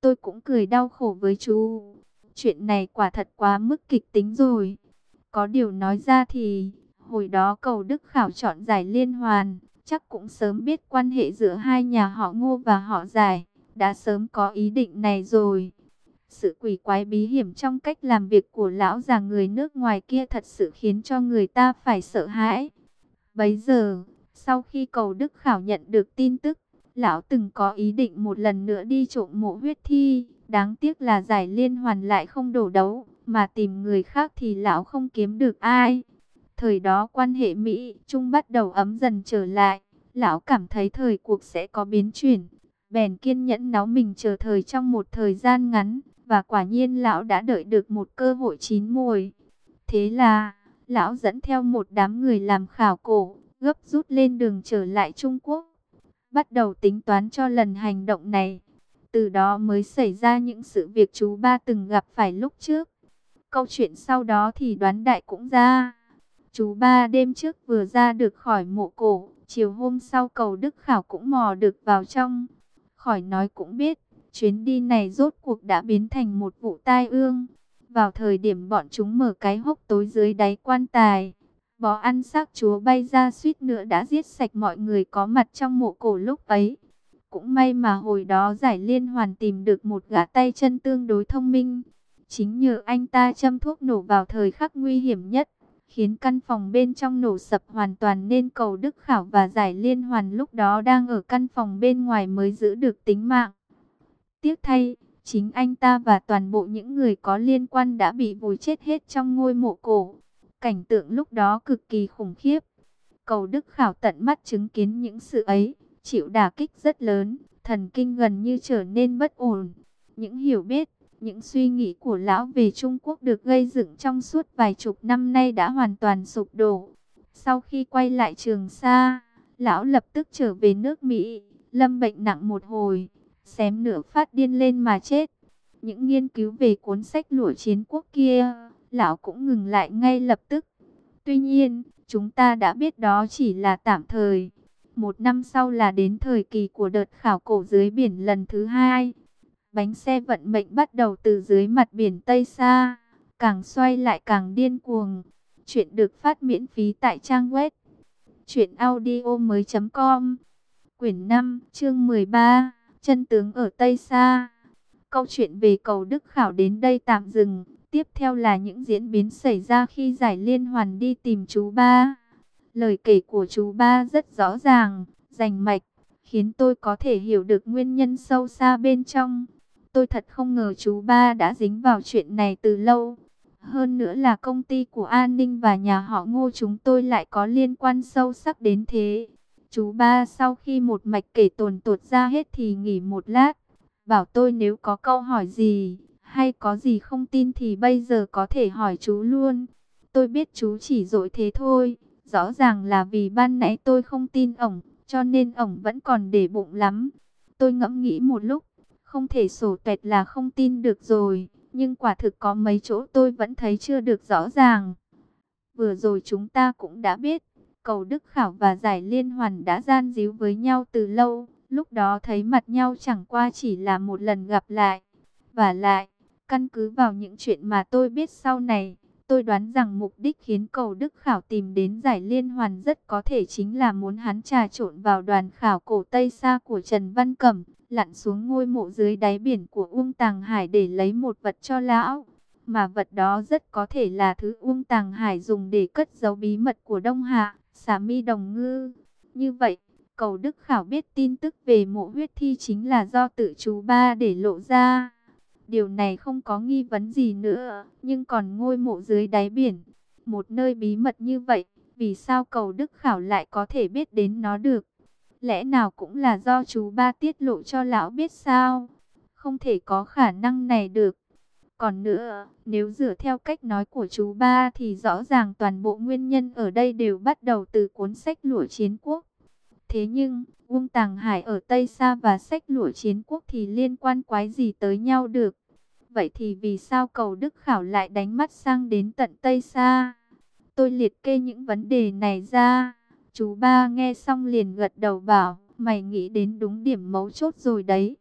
tôi cũng cười đau khổ với chú. Chuyện này quả thật quá mức kịch tính rồi. Có điều nói ra thì, hồi đó Cầu Đức Khảo chọn giải liên hoàn, chắc cũng sớm biết quan hệ giữa hai nhà họ Ngô và họ Giải, đã sớm có ý định này rồi. Sự quỷ quái bí hiểm trong cách làm việc của lão già người nước ngoài kia thật sự khiến cho người ta phải sợ hãi. Bấy giờ, sau khi Cầu Đức Khảo nhận được tin tức, lão từng có ý định một lần nữa đi trộm mộ huyết thi. Đáng tiếc là giải liên hoàn lại không đổ đấu, mà tìm người khác thì lão không kiếm được ai. Thời đó quan hệ Mỹ Trung bắt đầu ấm dần trở lại. Lão cảm thấy thời cuộc sẽ có biến chuyển. Bèn kiên nhẫn náu mình chờ thời trong một thời gian ngắn. Và quả nhiên lão đã đợi được một cơ hội chín mùi. Thế là, lão dẫn theo một đám người làm khảo cổ, gấp rút lên đường trở lại Trung Quốc. Bắt đầu tính toán cho lần hành động này. Từ đó mới xảy ra những sự việc chú ba từng gặp phải lúc trước. Câu chuyện sau đó thì đoán đại cũng ra. Chú ba đêm trước vừa ra được khỏi mộ cổ, chiều hôm sau Cầu Đức Khảo cũng mò được vào trong. Khỏi nói cũng biết, chuyến đi này rốt cuộc đã biến thành một vụ tai ương. Vào thời điểm bọn chúng mở cái hốc tối dưới đáy quan tài, bò ăn xác chúa bay ra suýt nữa đã giết sạch mọi người có mặt trong mộ cổ lúc ấy. Cũng may mà hồi đó giải liên hoàn tìm được một gã tay chân tương đối thông minh. Chính nhờ anh ta châm thuốc nổ vào thời khắc nguy hiểm nhất, khiến căn phòng bên trong nổ sập hoàn toàn, nên Cầu Đức Khảo và giải liên hoàn lúc đó đang ở căn phòng bên ngoài mới giữ được tính mạng. Tiếc thay, chính anh ta và toàn bộ những người có liên quan đã bị vùi chết hết trong ngôi mộ cổ. Cảnh tượng lúc đó cực kỳ khủng khiếp. Cầu Đức Khảo tận mắt chứng kiến những sự ấy, chịu đả kích rất lớn, thần kinh gần như trở nên bất ổn. Những hiểu biết, những suy nghĩ của lão về Trung Quốc được gây dựng trong suốt vài chục năm nay đã hoàn toàn sụp đổ. Sau khi quay lại Trường Sa, lão lập tức trở về nước Mỹ, lâm bệnh nặng một hồi, xém nữa phát điên lên mà chết. Những nghiên cứu về cuốn sách Lụa Chiến Quốc kia, lão cũng ngừng lại ngay lập tức. Tuy nhiên, chúng ta đã biết đó chỉ là tạm thời. Một năm sau là đến thời kỳ của đợt khảo cổ dưới biển lần thứ hai. Bánh xe vận mệnh bắt đầu từ dưới mặt biển Tây Sa, càng xoay lại càng điên cuồng. Chuyện được phát miễn phí tại trang web truyệnaudiomoi.com. Quyển 5, chương 13, chân tướng ở Tây Sa. Câu chuyện về Cầu Đức Khảo đến đây tạm dừng. Tiếp theo là những diễn biến xảy ra khi giải liên hoàn đi tìm chú ba. Lời kể của chú ba rất rõ ràng, rành mạch, khiến tôi có thể hiểu được nguyên nhân sâu xa bên trong. Tôi thật không ngờ chú ba đã dính vào chuyện này từ lâu. Hơn nữa là công ty của An Ninh và nhà họ Ngô chúng tôi lại có liên quan sâu sắc đến thế. Chú ba sau khi một mạch kể tồn tuột ra hết thì nghỉ một lát, bảo tôi nếu có câu hỏi gì, hay có gì không tin thì bây giờ có thể hỏi chú luôn. Tôi biết chú chỉ dỗi thế thôi, rõ ràng là vì ban nãy tôi không tin ổng, cho nên ổng vẫn còn để bụng lắm. Tôi ngẫm nghĩ một lúc, không thể sổ tuẹt là không tin được rồi, nhưng quả thực có mấy chỗ tôi vẫn thấy chưa được rõ ràng. Vừa rồi chúng ta cũng đã biết, Cầu Đức Khảo và giải liên hoàn đã gian díu với nhau từ lâu. Lúc đó thấy mặt nhau chẳng qua chỉ là một lần gặp lại. Và lại, căn cứ vào những chuyện mà tôi biết sau này, tôi đoán rằng mục đích khiến Cầu Đức Khảo tìm đến giải liên hoàn rất có thể chính là muốn hắn trà trộn vào đoàn khảo cổ Tây Sa của Trần Văn Cẩm, lặn xuống ngôi mộ dưới đáy biển của Uông Tàng Hải để lấy một vật cho lão. Mà vật đó rất có thể là thứ Uông Tàng Hải dùng để cất giấu bí mật của Đông Hạ, Xà Mi Đồng Ngư. Như vậy, Cầu Đức Khảo biết tin tức về mộ huyết thi chính là do tự chú ba để lộ ra. Điều này không có nghi vấn gì nữa, nhưng còn ngôi mộ dưới đáy biển, một nơi bí mật như vậy, vì sao Cầu Đức Khảo lại có thể biết đến nó được? Lẽ nào cũng là do chú ba tiết lộ cho lão biết sao? Không thể có khả năng này được. Còn nữa, nếu dựa theo cách nói của chú ba thì rõ ràng toàn bộ nguyên nhân ở đây đều bắt đầu từ cuốn sách Lụa Chiến Quốc. Thế nhưng, Uông Tàng Hải ở Tây Sa và sách Lụa Chiến Quốc thì liên quan quái gì tới nhau được? Vậy thì vì sao Cầu Đức Khảo lại đánh mắt sang đến tận Tây Sa? Tôi liệt kê những vấn đề này ra. Chú ba nghe xong liền gật đầu bảo, mày nghĩ đến đúng điểm mấu chốt rồi đấy.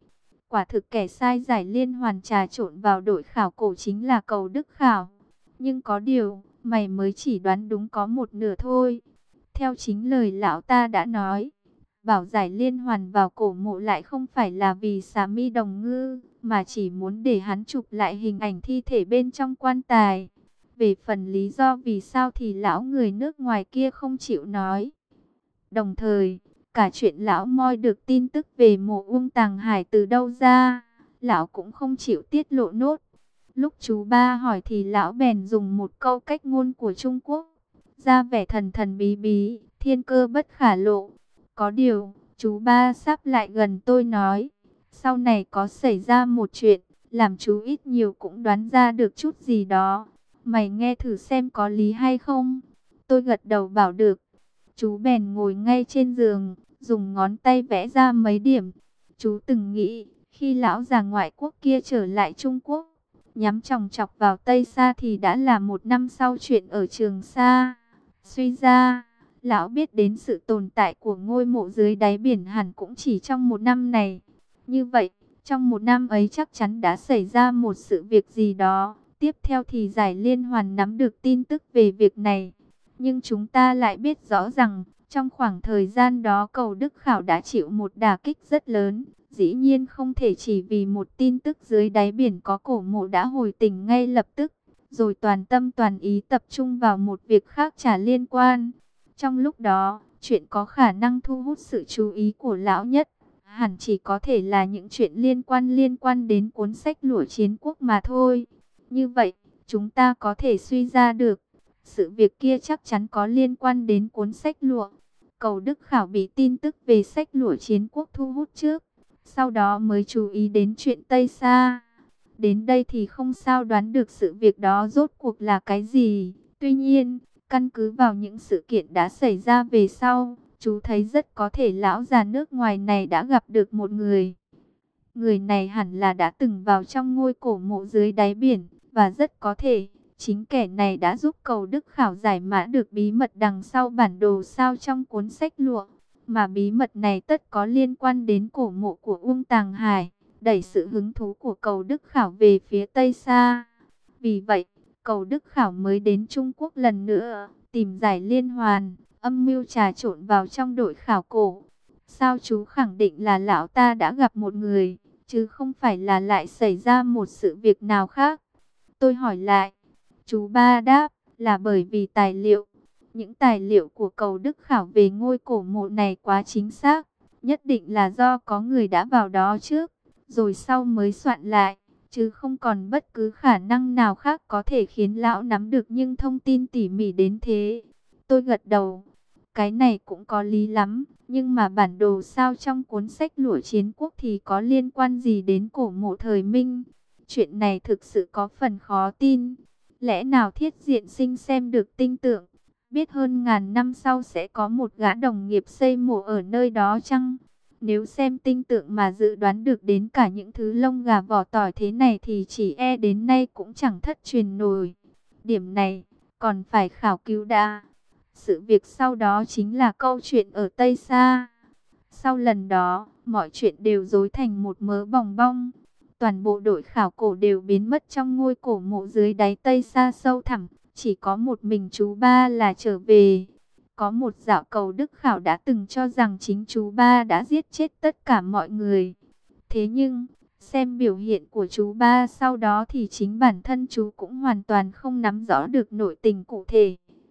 Quả thực kẻ sai giải liên hoàn trà trộn vào đội khảo cổ chính là Cầu Đức Khảo. Nhưng có điều, mày mới chỉ đoán đúng có một nửa thôi. Theo chính lời lão ta đã nói, bảo giải liên hoàn vào cổ mộ lại không phải là vì xà mi đồng ngư, mà chỉ muốn để hắn chụp lại hình ảnh thi thể bên trong quan tài. Về phần lý do vì sao thì lão người nước ngoài kia không chịu nói. Đồng thời, cả chuyện lão moi được tin tức về mộ Uông Tàng Hải từ đâu ra, lão cũng không chịu tiết lộ nốt. Lúc chú ba hỏi thì lão bèn dùng một câu cách ngôn của Trung Quốc, ra vẻ thần thần bí bí, thiên cơ bất khả lộ. Có điều, chú ba sắp lại gần tôi nói, sau này có xảy ra một chuyện, làm chú ít nhiều cũng đoán ra được chút gì đó. Mày nghe thử xem có lý hay không? Tôi gật đầu bảo được. Chú bèn ngồi ngay trên giường, dùng ngón tay vẽ ra mấy điểm. Chú từng nghĩ, khi lão già ngoại quốc kia trở lại Trung Quốc, nhắm chòng chọc vào Tây Sa thì đã là 1 năm sau chuyện ở Trường Sa. Suy ra, lão biết đến sự tồn tại của ngôi mộ dưới đáy biển hẳn cũng chỉ trong 1 năm này. Như vậy, trong 1 năm ấy chắc chắn đã xảy ra một sự việc gì đó. Tiếp theo thì giải liên hoàn nắm được tin tức về việc này. Nhưng chúng ta lại biết rõ rằng, trong khoảng thời gian đó Cầu Đức Khảo đã chịu một đả kích rất lớn. Dĩ nhiên không thể chỉ vì một tin tức dưới đáy biển có cổ mộ đã hồi tỉnh ngay lập tức, rồi toàn tâm toàn ý tập trung vào một việc khác chả liên quan. Trong lúc đó, chuyện có khả năng thu hút sự chú ý của lão nhất, hẳn chỉ có thể là những chuyện liên quan đến cuốn sách Lụa Chiến Quốc mà thôi. Như vậy, chúng ta có thể suy ra được, sự việc kia chắc chắn có liên quan đến cuốn sách lụa. Cầu Đức Khảo bị tin tức về sách Lụa Chiến Quốc thu hút trước, sau đó mới chú ý đến chuyện Tây Sa. Đến đây thì không sao đoán được sự việc đó rốt cuộc là cái gì. Tuy nhiên, căn cứ vào những sự kiện đã xảy ra về sau, chú thấy rất có thể lão già nước ngoài này đã gặp được một người. Người này hẳn là đã từng vào trong ngôi cổ mộ dưới đáy biển, và rất có thể chính kẻ này đã giúp Cầu Đức Khảo giải mã được bí mật đằng sau bản đồ sao trong cuốn sách lụa. Mà bí mật này tất có liên quan đến cổ mộ của Uông Tàng Hải, đẩy sự hứng thú của Cầu Đức Khảo về phía Tây Sa. Vì vậy, Cầu Đức Khảo mới đến Trung Quốc lần nữa, tìm giải liên hoàn, âm mưu trà trộn vào trong đội khảo cổ. Sao chú khẳng định là lão ta đã gặp một người, chứ không phải là lại xảy ra một sự việc nào khác? Tôi hỏi lại. Chú ba đáp là bởi vì tài liệu. Những tài liệu của Cầu Đức Khảo về ngôi cổ mộ này quá chính xác. Nhất định là do có người đã vào đó trước, rồi sau mới soạn lại. Chứ không còn bất cứ khả năng nào khác có thể khiến lão nắm được những thông tin tỉ mỉ đến thế. Tôi gật đầu. Cái này cũng có lý lắm. Nhưng mà bản đồ sao trong cuốn sách Lụa Chiến Quốc thì có liên quan gì đến cổ mộ thời Minh? Chuyện này thực sự có phần khó tin. Lẽ nào Thiết Diện Sinh xem được tinh tượng, biết hơn ngàn năm sau sẽ có một gã đồng nghiệp xây mộ ở nơi đó chăng? Nếu xem tinh tượng mà dự đoán được đến cả những thứ lông gà vỏ tỏi thế này thì chỉ e đến nay cũng chẳng thất truyền nổi. Điểm này còn phải khảo cứu đã. Sự việc sau đó chính là câu chuyện ở Tây Sa. Sau lần đó, mọi chuyện đều rối thành một mớ bòng bong. Toàn bộ đội khảo cổ đều biến mất trong ngôi cổ mộ dưới đáy Tây Sa sâu thẳm. Chỉ có một mình chú ba là trở về. Có một dạo Cầu Đức Khảo đã từng cho rằng chính chú ba đã giết chết tất cả mọi người. Thế nhưng, xem biểu hiện của chú ba sau đó thì chính bản thân chú cũng hoàn toàn không nắm rõ được nội tình cụ thể.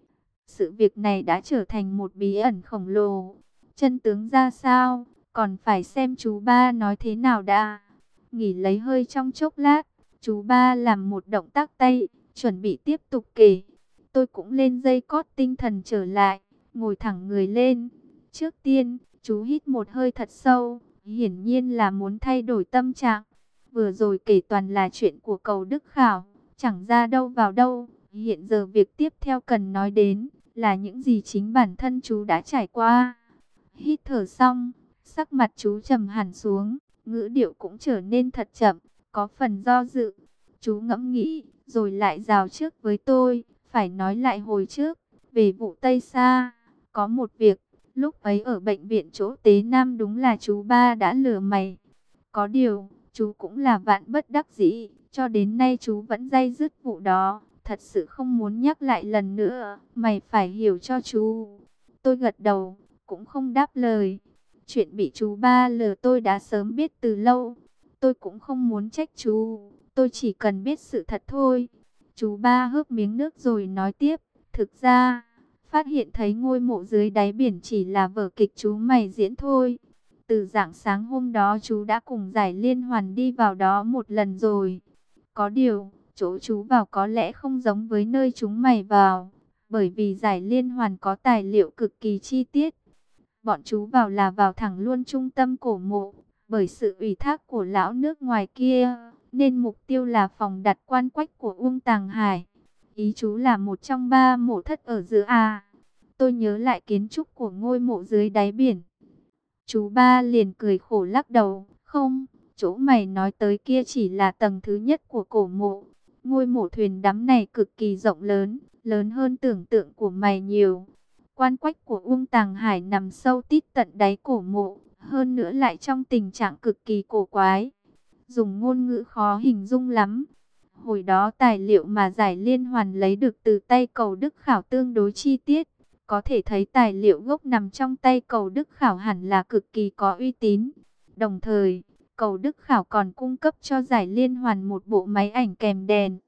Sự việc này đã trở thành một bí ẩn khổng lồ. Chân tướng ra sao, còn phải xem chú ba nói thế nào đã. Nghỉ lấy hơi trong chốc lát, chú ba làm một động tác tay, chuẩn bị tiếp tục kể. Tôi cũng lên dây cót tinh thần trở lại, ngồi thẳng người lên. Trước tiên, chú hít một hơi thật sâu, hiển nhiên là muốn thay đổi tâm trạng. Vừa rồi kể toàn là chuyện của Cầu Đức Khảo, chẳng ra đâu vào đâu. Hiện giờ việc tiếp theo cần nói đến là những gì chính bản thân chú đã trải qua. Hít thở xong, sắc mặt chú trầm hẳn xuống, ngữ điệu cũng trở nên thật chậm, có phần do dự. Chú ngẫm nghĩ, rồi lại rào trước với tôi, phải nói lại hồi trước, về vụ Tây Sa. Có một việc, lúc ấy ở bệnh viện chỗ Tế Nam đúng là chú ba đã lừa mày. Có điều, Chú cũng là vạn bất đắc dĩ, cho đến nay chú vẫn day dứt vụ đó, thật sự không muốn nhắc lại lần nữa, mày phải hiểu cho chú. Tôi gật đầu, cũng không đáp lời. Chuyện bị chú ba lừa tôi đã sớm biết từ lâu. Tôi cũng không muốn trách chú, tôi chỉ cần biết sự thật thôi. Chú ba hớp miếng nước rồi nói tiếp, thực ra, phát hiện thấy ngôi mộ dưới đáy biển chỉ là vở kịch chú mày diễn thôi. Từ rạng sáng hôm đó chú đã cùng Giải Liên Hoàn đi vào đó một lần rồi. Có điều, chỗ chú vào có lẽ không giống với nơi chúng mày vào, bởi vì Giải Liên Hoàn có tài liệu cực kỳ chi tiết. Bọn chú vào là vào thẳng luôn trung tâm cổ mộ, bởi sự ủy thác của lão nước ngoài kia, nên mục tiêu là phòng đặt quan quách của Uông Tàng Hải. Ý chú là một trong 3 mộ thất ở giữa à? Tôi nhớ lại kiến trúc của ngôi mộ dưới đáy biển. Chú ba liền cười khổ lắc đầu, không, chỗ mày nói tới kia chỉ là tầng thứ nhất của cổ mộ. Ngôi mộ thuyền đắm này cực kỳ rộng lớn, lớn hơn tưởng tượng của mày nhiều. Quan quách của Uông Tàng Hải nằm sâu tít tận đáy cổ mộ, hơn nữa lại trong tình trạng cực kỳ cổ quái. Dùng ngôn ngữ khó hình dung lắm. Hồi đó tài liệu mà Giải Liên Hoàn lấy được từ tay Cầu Đức Khảo tương đối chi tiết. Có thể thấy tài liệu gốc nằm trong tay Cầu Đức Khảo hẳn là cực kỳ có uy tín. Đồng thời, Cầu Đức Khảo còn cung cấp cho Giải Liên Hoàn một bộ máy ảnh kèm đèn.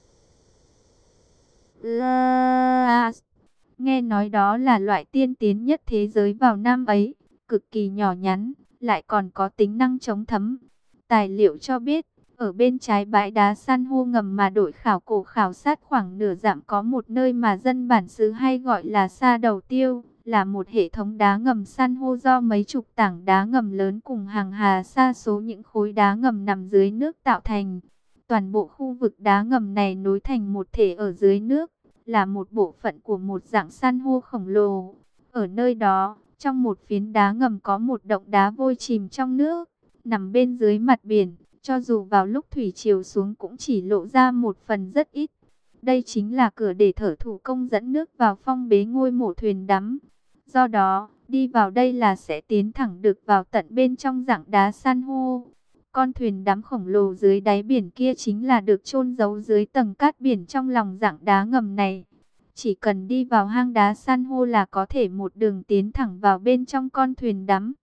Nghe nói đó là loại tiên tiến nhất thế giới vào năm ấy, cực kỳ nhỏ nhắn, lại còn có tính năng chống thấm. Tài liệu cho biết, ở bên trái bãi đá san hô ngầm mà đội khảo cổ khảo sát khoảng nửa dặm có một nơi mà dân bản xứ hay gọi là Sa Đầu Tiêu, là một hệ thống đá ngầm san hô do mấy chục tảng đá ngầm lớn cùng hàng hà sa số những khối đá ngầm nằm dưới nước tạo thành. Toàn bộ khu vực đá ngầm này nối thành một thể ở dưới nước, là một bộ phận của một dạng san hô khổng lồ. Ở nơi đó, trong một phiến đá ngầm có một động đá vôi chìm trong nước, nằm bên dưới mặt biển. Cho dù vào lúc thủy triều xuống cũng chỉ lộ ra một phần rất ít. Đây chính là cửa để thợ thủ công dẫn nước vào phong bế ngôi mộ thuyền đắm. Do đó, đi vào đây là sẽ tiến thẳng được vào tận bên trong dạng đá san hô. Con thuyền đắm khổng lồ dưới đáy biển kia chính là được chôn giấu dưới tầng cát biển trong lòng dạng đá ngầm này. Chỉ cần đi vào hang đá san hô là có thể một đường tiến thẳng vào bên trong con thuyền đắm.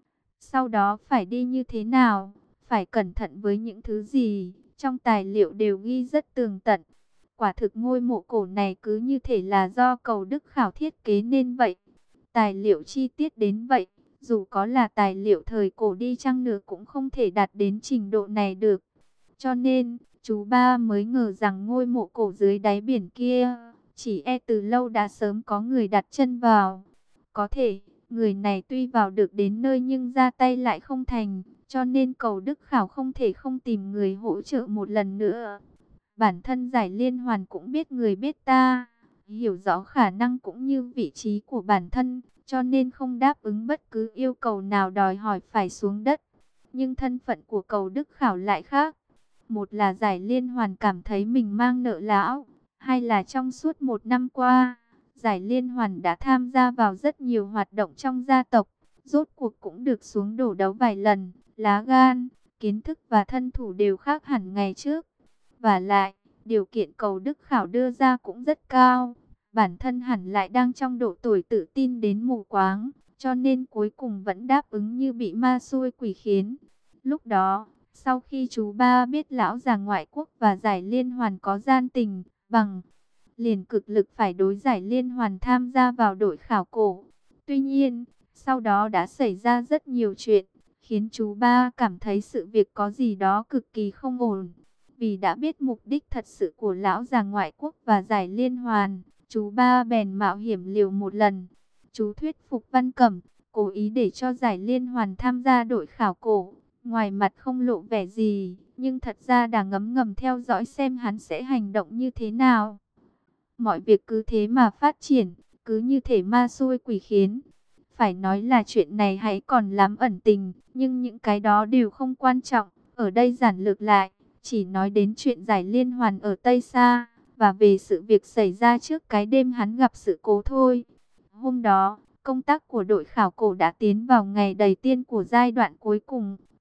Sau đó phải đi như thế nào? Phải cẩn thận với những thứ gì? Trong tài liệu đều ghi rất tường tận. Quả thực ngôi mộ cổ này cứ như thể là do Cầu Đức Khảo thiết kế nên vậy. Tài liệu chi tiết đến vậy, dù có là tài liệu thời cổ đi chăng nữa cũng không thể đạt đến trình độ này được. Cho nên, chú ba mới ngờ rằng ngôi mộ cổ dưới đáy biển kia, chỉ e từ lâu đã sớm có người đặt chân vào. Có thể, người này tuy vào được đến nơi nhưng ra tay lại không thành, cho nên Cầu Đức Khảo không thể không tìm người hỗ trợ một lần nữa. Bản thân Giải Liên Hoàn cũng biết người biết ta, hiểu rõ khả năng cũng như vị trí của bản thân, cho nên không đáp ứng bất cứ yêu cầu nào đòi hỏi phải xuống đất. Nhưng thân phận của Cầu Đức Khảo lại khác. Một là Giải Liên Hoàn cảm thấy mình mang nợ lão, hai là trong suốt 1 năm qua, Giải Liên Hoàn đã tham gia vào rất nhiều hoạt động trong gia tộc, rốt cuộc cũng được xuống đổ đấu vài lần, lá gan, kiến thức và thân thủ đều khác hẳn ngày trước. Và lại, điều kiện Cầu Đức Khảo đưa ra cũng rất cao, bản thân hẳn lại đang trong độ tuổi tự tin đến mù quáng, cho nên cuối cùng vẫn đáp ứng như bị ma xui quỷ khiến. Lúc đó, sau khi chú ba biết lão già ngoại quốc và Giải Liên Hoàn có gian tình, bằng liền cực lực phải đối Giải Liên Hoàn tham gia vào đội khảo cổ. Tuy nhiên, sau đó đã xảy ra rất nhiều chuyện, khiến chú ba cảm thấy sự việc có gì đó cực kỳ không ổn. Vì đã biết mục đích thật sự của lão già ngoại quốc và Giải Liên Hoàn, chú ba bèn mạo hiểm liều một lần. Chú thuyết phục Văn Cẩm, cố ý để cho Giải Liên Hoàn tham gia đội khảo cổ. Ngoài mặt không lộ vẻ gì, nhưng thật ra đã ngấm ngầm theo dõi xem hắn sẽ hành động như thế nào. Mọi việc cứ thế mà phát triển, cứ như thể ma xui quỷ khiến. Phải nói là chuyện này hãy còn lắm ẩn tình, nhưng những cái đó đều không quan trọng. Ở đây giản lược lại, chỉ nói đến chuyện Giải Liên Hoàn ở Tây Sa, và về sự việc xảy ra trước cái đêm hắn gặp sự cố thôi. Hôm đó, công tác của đội khảo cổ đã tiến vào ngày đầu tiên của giai đoạn cuối cùng.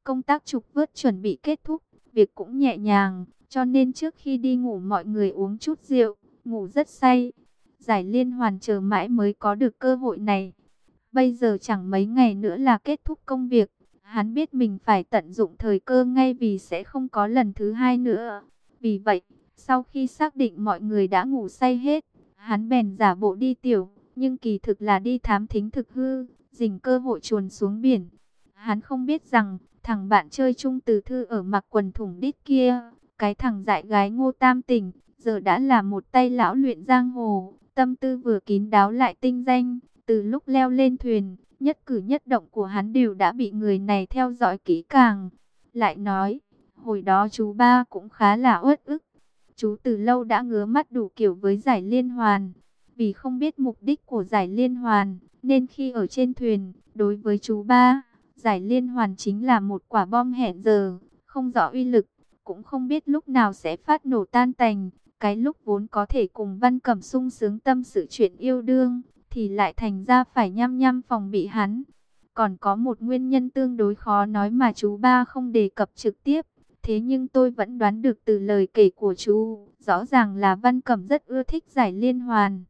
Công tác trục vớt chuẩn bị kết thúc, việc cũng nhẹ nhàng, cho nên trước khi đi ngủ mọi người uống chút rượu, ngủ rất say. Giải liên hoàn chờ mãi mới có được cơ hội này. Bây giờ chẳng mấy ngày nữa là kết thúc công việc. Hắn biết mình phải tận dụng thời cơ ngay vì sẽ không có lần thứ hai nữa. Vì vậy, sau khi xác định mọi người đã ngủ say hết, hắn bèn giả bộ đi tiểu, nhưng kỳ thực là đi thám thính thực hư, dình cơ hội chuồn xuống biển. Hắn không biết rằng, thằng bạn chơi chung từ thư ở mặc quần thủng đít kia, cái thằng dại gái Ngô Tam Tỉnh, giờ đã là một tay lão luyện giang hồ, tâm tư vừa kín đáo lại tinh danh. Từ lúc leo lên thuyền, nhất cử nhất động của hắn đều đã bị người này theo dõi kỹ càng. Lại nói, hồi đó chú ba cũng khá là uất ức. Chú từ lâu đã ngứa mắt đủ kiểu với giải liên hoàn. Vì không biết mục đích của giải liên hoàn, nên khi ở trên thuyền, đối với chú ba, giải liên hoàn chính là một quả bom hẹn giờ, không rõ uy lực, cũng không biết lúc nào sẽ phát nổ tan tành. Cái lúc vốn có thể cùng Văn Cẩm sung sướng tâm sự chuyện yêu đương, thì lại thành ra phải nhăm nhăm phòng bị hắn. Còn có một nguyên nhân tương đối khó nói mà chú ba không đề cập trực tiếp. Thế nhưng tôi vẫn đoán được từ lời kể của chú, rõ ràng là Văn Cẩm rất ưa thích giải liên hoàn.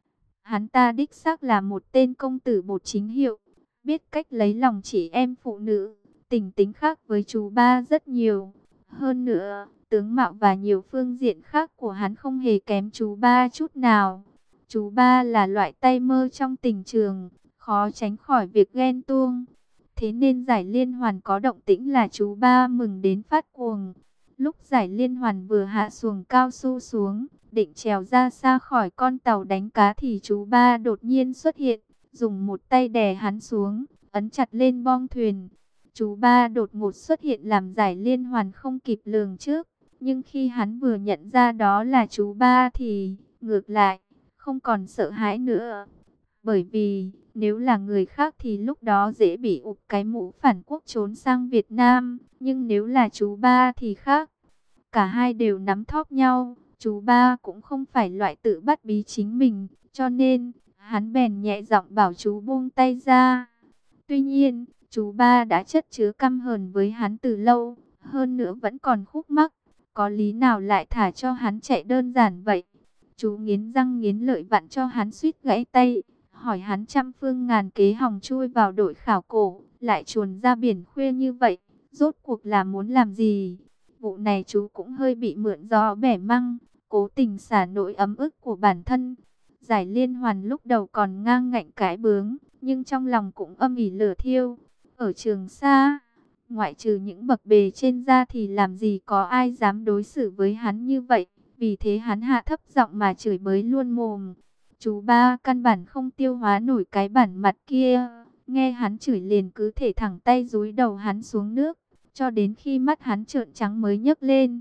Hắn ta đích xác là một tên công tử bột chính hiệu, biết cách lấy lòng chị em phụ nữ, tình tính khác với chú ba rất nhiều. Hơn nữa, tướng mạo và nhiều phương diện khác của hắn không hề kém chú ba chút nào. Chú ba là loại tay mơ trong tình trường, khó tránh khỏi việc ghen tuông. Thế nên giải liên hoàn có động tĩnh là chú ba mừng đến phát cuồng. Lúc giải liên hoàn vừa hạ xuồng cao su xuống, định trèo ra xa khỏi con tàu đánh cá thì chú ba đột nhiên xuất hiện, dùng một tay đè hắn xuống, ấn chặt lên bong thuyền. Chú ba đột ngột xuất hiện làm giải liên hoàn không kịp lường trước, nhưng khi hắn vừa nhận ra đó là chú ba thì, ngược lại, không còn sợ hãi nữa. Bởi vì, nếu là người khác thì lúc đó dễ bị ụp cái mũ phản quốc trốn sang Việt Nam, nhưng nếu là chú ba thì khác. Cả hai đều nắm thóp nhau, chú ba cũng không phải loại tự bắt bí chính mình, cho nên, hắn bèn nhẹ giọng bảo chú buông tay ra. Tuy nhiên, chú ba đã chất chứa căm hờn với hắn từ lâu, hơn nữa vẫn còn khúc mắc, có lý nào lại thả cho hắn chạy đơn giản vậy. Chú nghiến răng nghiến lợi vặn cho hắn suýt gãy tay, hỏi hắn trăm phương ngàn kế hòng chui vào đội khảo cổ, lại chuồn ra biển khuya như vậy, rốt cuộc là muốn làm gì? Vụ này chú cũng hơi bị mượn gió bẻ măng, cố tình xả nỗi ấm ức của bản thân. Giải liên hoàn lúc đầu còn ngang ngạnh cãi bướng, nhưng trong lòng cũng âm ỉ lửa thiêu. Ở Trường Sa, ngoại trừ những bậc bề trên ra thì làm gì có ai dám đối xử với hắn như vậy. Vì thế hắn hạ thấp giọng mà chửi bới luôn mồm. Chú ba căn bản không tiêu hóa nổi cái bản mặt kia. Nghe hắn chửi liền cứ thể thẳng tay dúi đầu hắn xuống nước, cho đến khi mắt hắn trợn trắng mới nhấc lên.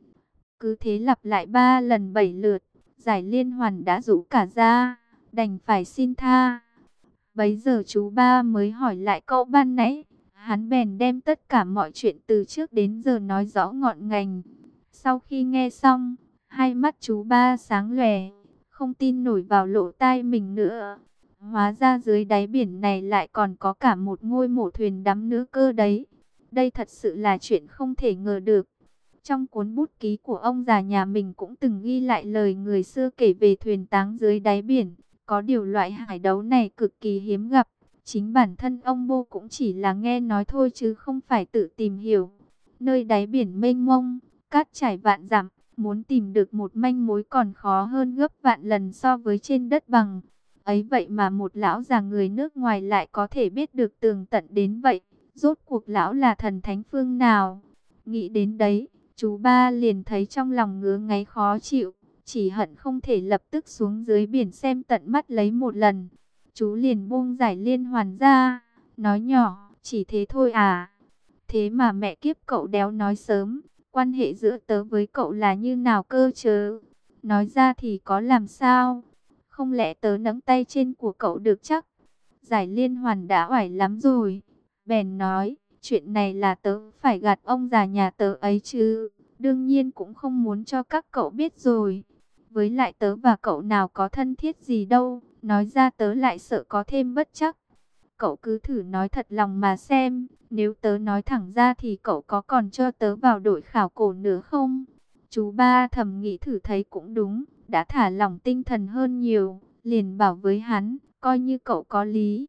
Cứ thế lặp lại 3 lần 7 lượt, giải liên hoàn đã rũ cả ra, đành phải xin tha. Bấy giờ chú ba mới hỏi lại câu ban nãy, hắn bèn đem tất cả mọi chuyện từ trước đến giờ nói rõ ngọn ngành. Sau khi nghe xong, hai mắt chú ba sáng lòe, không tin nổi vào lỗ tai mình nữa. Hóa ra dưới đáy biển này lại còn có cả một ngôi mộ thuyền đắm nữa cơ đấy. Đây thật sự là chuyện không thể ngờ được. Trong cuốn bút ký của ông già nhà mình cũng từng ghi lại lời người xưa kể về thuyền táng dưới đáy biển. Có điều loại hải đấu này cực kỳ hiếm gặp. Chính bản thân ông Bô cũng chỉ là nghe nói thôi chứ không phải tự tìm hiểu. Nơi đáy biển mênh mông, cát trải vạn dặm, muốn tìm được một manh mối còn khó hơn gấp vạn lần so với trên đất bằng. Ấy vậy mà một lão già người nước ngoài lại có thể biết được tường tận đến vậy. Rốt cuộc lão là thần thánh phương nào? Nghĩ đến đấy, chú ba liền thấy trong lòng ngứa ngáy khó chịu, chỉ hận không thể lập tức xuống dưới biển xem tận mắt lấy một lần. Chú liền buông giải liên hoàn ra, nói nhỏ, chỉ thế thôi à? Thế mà mẹ kiếp cậu đéo nói sớm, quan hệ giữa tớ với cậu là như nào cơ chứ? Nói ra thì có làm sao? Không lẽ tớ nắm tay trên của cậu được chắc? Giải liên hoàn đã oải lắm rồi. Bèn nói, chuyện này là tớ phải gạt ông già nhà tớ ấy chứ. Đương nhiên cũng không muốn cho các cậu biết rồi. Với lại tớ và cậu nào có thân thiết gì đâu. Nói ra tớ lại sợ có thêm bất chắc. Cậu cứ thử nói thật lòng mà xem, nếu tớ nói thẳng ra thì cậu có còn cho tớ vào đội khảo cổ nữa không? Chú ba thầm nghĩ thử thấy cũng đúng, đã thả lỏng tinh thần hơn nhiều, liền bảo với hắn, coi như cậu có lý.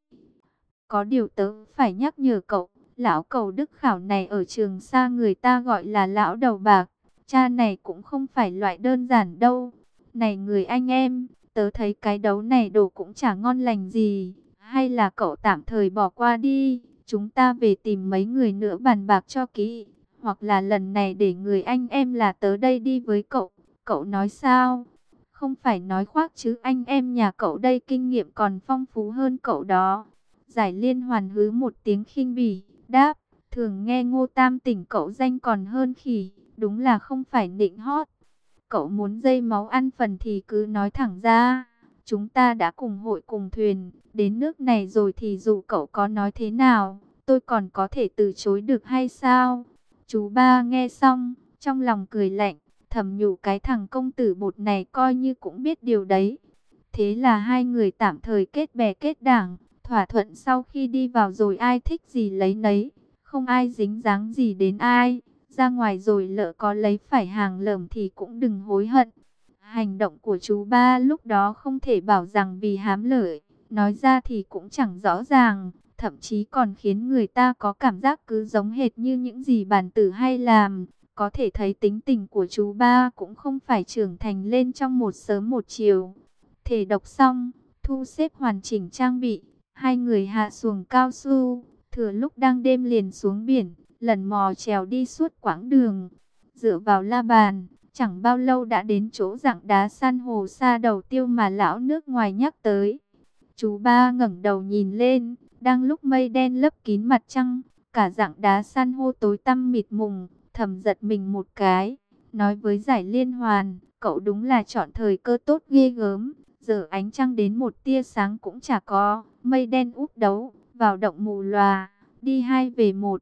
Có điều tớ phải nhắc nhở cậu, lão cầu Đức Khảo này ở Trường Sa người ta gọi là lão đầu bạc, cha này cũng không phải loại đơn giản đâu. Này người anh em, tớ thấy cái đấu này đồ cũng chả ngon lành gì, hay là cậu tạm thời bỏ qua đi, chúng ta về tìm mấy người nữa bàn bạc cho kỹ, hoặc là lần này để người anh em là tớ đây đi với cậu nói sao? Không phải nói khoác chứ anh em nhà cậu đây kinh nghiệm còn phong phú hơn cậu đó. Giải Liên Hoàn hứ một tiếng khinh bỉ, đáp, thường nghe Ngô Tam Tỉnh cậu danh còn hơn khỉ, đúng là không phải nịnh hót. Cậu muốn dây máu ăn phần thì cứ nói thẳng ra, chúng ta đã cùng hội cùng thuyền, đến nước này rồi thì dù cậu có nói thế nào, tôi còn có thể từ chối được hay sao? Chú ba nghe xong, trong lòng cười lạnh, thầm nhủ cái thằng công tử bột này coi như cũng biết điều đấy. Thế là hai người tạm thời kết bè kết đảng, thỏa thuận sau khi đi vào rồi ai thích gì lấy nấy, không ai dính dáng gì đến ai. Ra ngoài rồi lỡ có lấy phải hàng lởm thì cũng đừng hối hận. Hành động của chú ba lúc đó không thể bảo rằng vì hám lợi, nói ra thì cũng chẳng rõ ràng, thậm chí còn khiến người ta có cảm giác cứ giống hệt như những gì bản tử hay làm. Có thể thấy tính tình của chú ba cũng không phải trưởng thành lên trong một sớm một chiều. Thể độc xong, thu xếp hoàn chỉnh trang bị, hai người hạ xuồng cao su, thừa lúc đang đêm liền xuống biển, lần mò trèo đi suốt quãng đường. Dựa vào la bàn, chẳng bao lâu đã đến chỗ rặng đá san hô xa đầu tiêu mà lão nước ngoài nhắc tới. Chú ba ngẩng đầu nhìn lên, đang lúc mây đen lấp kín mặt trăng, cả rặng đá san hô tối tăm mịt mùng, thầm giật mình một cái, nói với Giải Liên Hoàn, cậu đúng là chọn thời cơ tốt ghê gớm, giờ ánh trăng đến một tia sáng cũng chả có, mây đen úp đấu, vào động mù lòa, đi hai về một.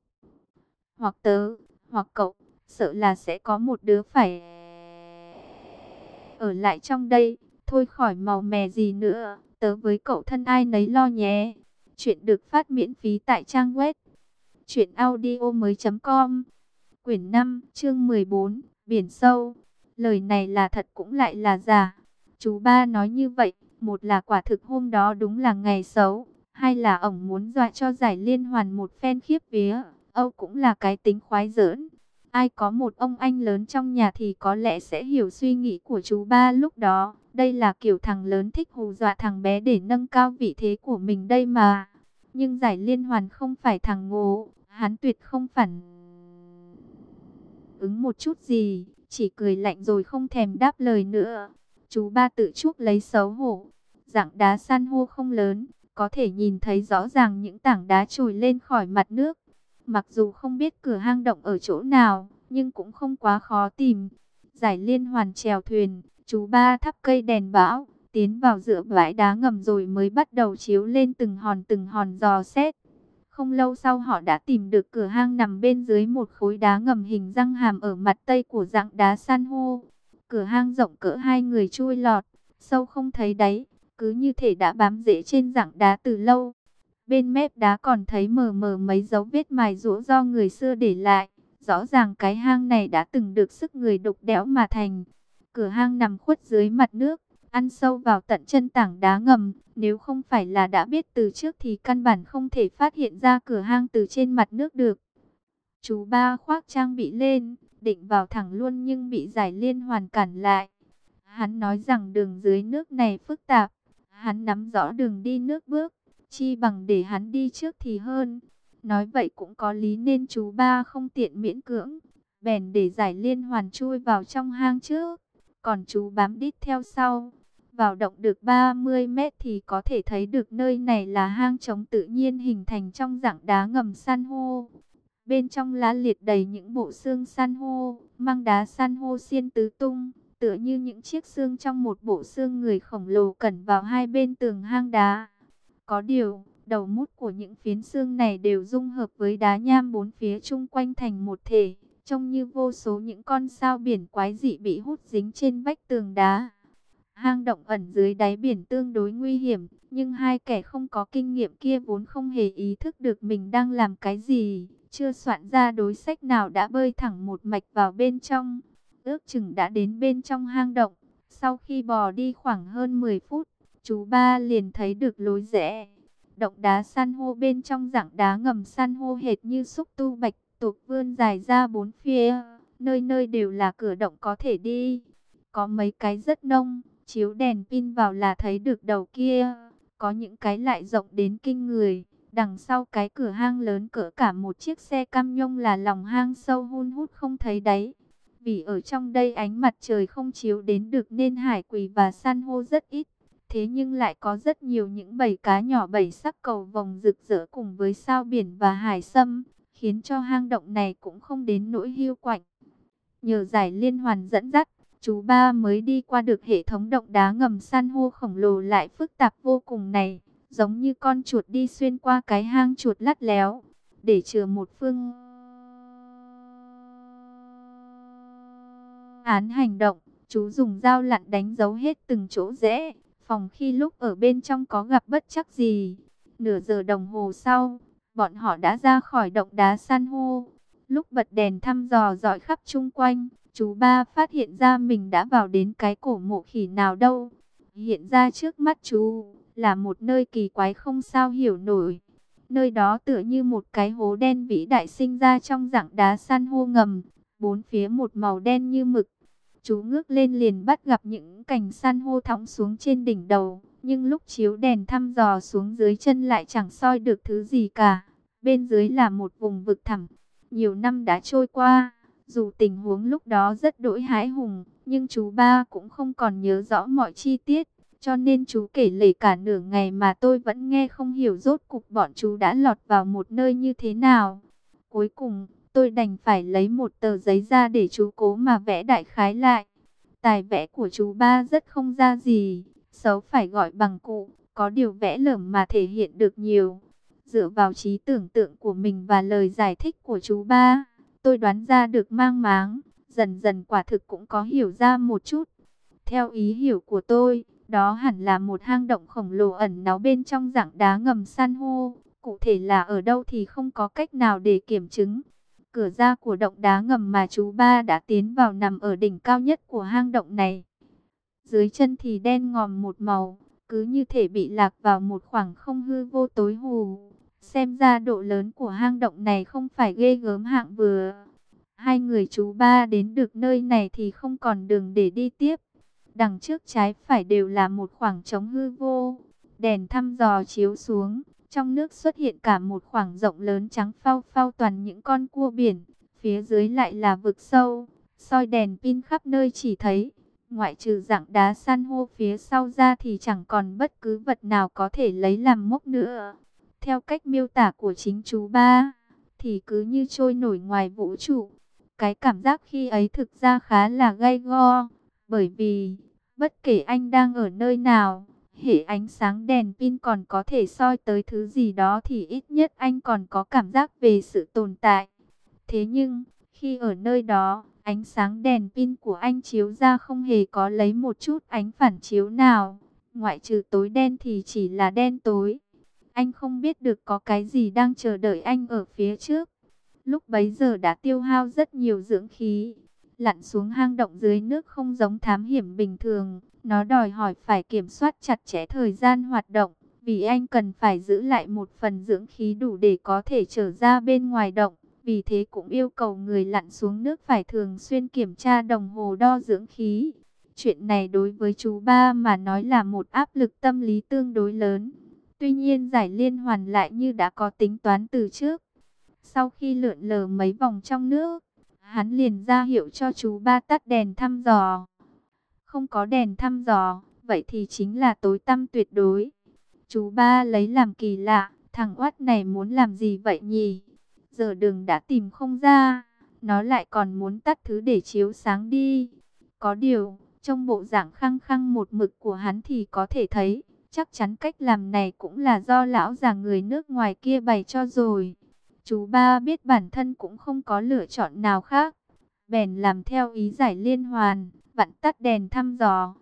Hoặc tớ, hoặc cậu, sợ là sẽ có một đứa phải ở lại trong đây, thôi khỏi màu mè gì nữa, tớ với cậu thân ai nấy lo nhé. Chuyện được phát miễn phí tại trang web truyệnaudiomoi.com. Quyển 5, chương 14, biển sâu. Lời này là thật cũng lại là giả. Chú ba nói như vậy, một là quả thực hôm đó đúng là ngày xấu, hai là ổng muốn dọa cho Giải Liên Hoàn một phen khiếp vía. Âu cũng là cái tính khoái giỡn. Ai có một ông anh lớn trong nhà thì có lẽ sẽ hiểu suy nghĩ của chú ba lúc đó. Đây là kiểu thằng lớn thích hù dọa thằng bé để nâng cao vị thế của mình đây mà. Nhưng Giải Liên Hoàn không phải thằng ngố, hắn tuyệt không phản ứng một chút gì, chỉ cười lạnh rồi không thèm đáp lời nữa. Chú ba tự chuốc lấy xấu hổ. Rặng đá san hô không lớn, có thể nhìn thấy rõ ràng những tảng đá trồi lên khỏi mặt nước. Mặc dù không biết cửa hang động ở chỗ nào, nhưng cũng không quá khó tìm. Giải Liên Hoàn chèo thuyền, chú ba thắp cây đèn bão, tiến vào giữa bãi đá ngầm rồi mới bắt đầu chiếu lên từng hòn dò xét. Không lâu sau họ đã tìm được cửa hang nằm bên dưới một khối đá ngầm hình răng hàm ở mặt tây của rặng đá san hô. Cửa hang rộng cỡ hai người chui lọt, sâu không thấy đáy, cứ như thể đã bám rễ trên rặng đá từ lâu. Bên mép đá còn thấy mờ mờ mấy dấu vết mài giũa do người xưa để lại. Rõ ràng cái hang này đã từng được sức người đục đẽo mà thành. Cửa hang nằm khuất dưới mặt nước, ăn sâu vào tận chân tảng đá ngầm. Nếu không phải là đã biết từ trước thì căn bản không thể phát hiện ra cửa hang từ trên mặt nước được. Chú ba khoác trang bị lên, định vào thẳng luôn nhưng bị Giải Liên Hoàn cản lại. Hắn nói rằng đường dưới nước này phức tạp, hắn nắm rõ đường đi nước bước, chi bằng để hắn đi trước thì hơn. Nói vậy cũng có lý nên chú ba không tiện miễn cưỡng, bèn để Giải Liên Hoàn chui vào trong hang trước, còn chú bám đít theo sau. Vào động được 30 mét thì có thể thấy được nơi này là hang trống tự nhiên hình thành trong rặng đá ngầm san hô. Bên trong lá liệt đầy những bộ xương san hô, măng đá san hô xiên tứ tung, tựa như những chiếc xương trong một bộ xương người khổng lồ cẩn vào hai bên tường hang đá. Có điều, đầu mút của những phiến xương này đều dung hợp với đá nham bốn phía chung quanh thành một thể, trông như vô số những con sao biển quái dị bị hút dính trên vách tường đá. Hang động ẩn dưới đáy biển tương đối nguy hiểm, nhưng hai kẻ không có kinh nghiệm kia vốn không hề ý thức được mình đang làm cái gì, chưa soạn ra đối sách nào đã bơi thẳng một mạch vào bên trong. Ước chừng đã đến bên trong hang động, sau khi bò đi khoảng hơn 10 phút, chú ba liền thấy được lối rẽ. Động đá san hô bên trong dạng đá ngầm san hô hệt như xúc tu bạch tuộc vươn dài ra bốn phía, nơi nơi đều là cửa động có thể đi. Có mấy cái rất nông, chiếu đèn pin vào là thấy được đầu kia. Có những cái lại rộng đến kinh người. Đằng sau cái cửa hang lớn cỡ cả một chiếc xe cam nhông là lòng hang sâu hun hút không thấy đáy. Vì ở trong đây ánh mặt trời không chiếu đến được nên hải quỷ và san hô rất ít. Thế nhưng lại có rất nhiều những bầy cá nhỏ bảy sắc cầu vồng rực rỡ cùng với sao biển và hải sâm, khiến cho hang động này cũng không đến nỗi hiu quạnh. Nhờ giải liên hoàn dẫn dắt, chú ba mới đi qua được hệ thống động đá ngầm san hô khổng lồ lại phức tạp vô cùng này, giống như con chuột đi xuyên qua cái hang chuột lắt léo. Để chừa một phương án hành động, chú dùng dao lặn đánh dấu hết từng chỗ rẽ, phòng khi lúc ở bên trong có gặp bất trắc gì. Nửa giờ đồng hồ sau, bọn họ đã ra khỏi động đá san hô. Lúc bật đèn thăm dò dọi khắp chung quanh, chú ba phát hiện ra mình đã vào đến cái cổ mộ khỉ nào đâu. Hiện ra trước mắt chú là một nơi kỳ quái không sao hiểu nổi. Nơi đó tựa như một cái hố đen vĩ đại sinh ra trong dạng đá san hô ngầm, bốn phía một màu đen như mực. Chú ngước lên liền bắt gặp những cành san hô thõng xuống trên đỉnh đầu, nhưng lúc chiếu đèn thăm dò xuống dưới chân lại chẳng soi được thứ gì cả. Bên dưới là một vùng vực thẳm. Nhiều năm đã trôi qua, dù tình huống lúc đó rất đỗi hãi hùng, nhưng chú ba cũng không còn nhớ rõ mọi chi tiết. Cho nên chú kể lể cả nửa ngày mà tôi vẫn nghe không hiểu rốt cục bọn chú đã lọt vào một nơi như thế nào. Cuối cùng, tôi đành phải lấy một tờ giấy ra để chú cố mà vẽ đại khái lại. Tài vẽ của chú ba rất không ra gì, xấu phải gọi bằng cụ, có điều vẽ lởm mà thể hiện được nhiều. Dựa vào trí tưởng tượng của mình và lời giải thích của chú ba, tôi đoán ra được mang máng, dần dần quả thực cũng có hiểu ra một chút. Theo ý hiểu của tôi, đó hẳn là một hang động khổng lồ ẩn náu bên trong dạng đá ngầm san hô. Cụ thể là ở đâu thì không có cách nào để kiểm chứng. Cửa ra của động đá ngầm mà chú ba đã tiến vào nằm ở đỉnh cao nhất của hang động này. Dưới chân thì đen ngòm một màu, cứ như thể bị lạc vào một khoảng không hư vô tối hù. Xem ra độ lớn của hang động này không phải ghê gớm hạng vừa. Hai người chú ba đến được nơi này thì không còn đường để đi tiếp. Đằng trước trái phải đều là một khoảng trống hư vô. Đèn thăm dò chiếu xuống, trong nước xuất hiện cả một khoảng rộng lớn trắng phau phau toàn những con cua biển. Phía dưới lại là vực sâu, soi đèn pin khắp nơi chỉ thấy, ngoại trừ dạng đá san hô phía sau ra thì chẳng còn bất cứ vật nào có thể lấy làm mốc nữa. Theo cách miêu tả của chính chú ba, thì cứ như trôi nổi ngoài vũ trụ. Cái cảm giác khi ấy thực ra khá là gay go, bởi vì bất kể anh đang ở nơi nào, hễ ánh sáng đèn pin còn có thể soi tới thứ gì đó thì ít nhất anh còn có cảm giác về sự tồn tại. Thế nhưng, khi ở nơi đó, ánh sáng đèn pin của anh chiếu ra không hề có lấy một chút ánh phản chiếu nào. Ngoại trừ tối đen thì chỉ là đen tối. Anh không biết được có cái gì đang chờ đợi anh ở phía trước. Lúc bấy giờ đã tiêu hao rất nhiều dưỡng khí. Lặn xuống hang động dưới nước không giống thám hiểm bình thường. Nó đòi hỏi phải kiểm soát chặt chẽ thời gian hoạt động. Vì anh cần phải giữ lại một phần dưỡng khí đủ để có thể trở ra bên ngoài động. Vì thế cũng yêu cầu người lặn xuống nước phải thường xuyên kiểm tra đồng hồ đo dưỡng khí. Chuyện này đối với chú ba mà nói là một áp lực tâm lý tương đối lớn. Tuy nhiên giải liên hoàn lại như đã có tính toán từ trước. Sau khi lượn lờ mấy vòng trong nước, hắn liền ra hiệu cho chú ba tắt đèn thăm dò. Không có đèn thăm dò, vậy thì chính là tối tăm tuyệt đối. Chú ba lấy làm kỳ lạ, thằng oát này muốn làm gì vậy nhỉ? Giờ đường đã tìm không ra, nó lại còn muốn tắt thứ để chiếu sáng đi. Có điều, trong bộ dạng khăng khăng một mực của hắn thì có thể thấy, chắc chắn cách làm này cũng là do lão già người nước ngoài kia bày cho rồi. Chú ba biết bản thân cũng không có lựa chọn nào khác, bèn làm theo ý giải liên hoàn, vặn tắt đèn thăm dò.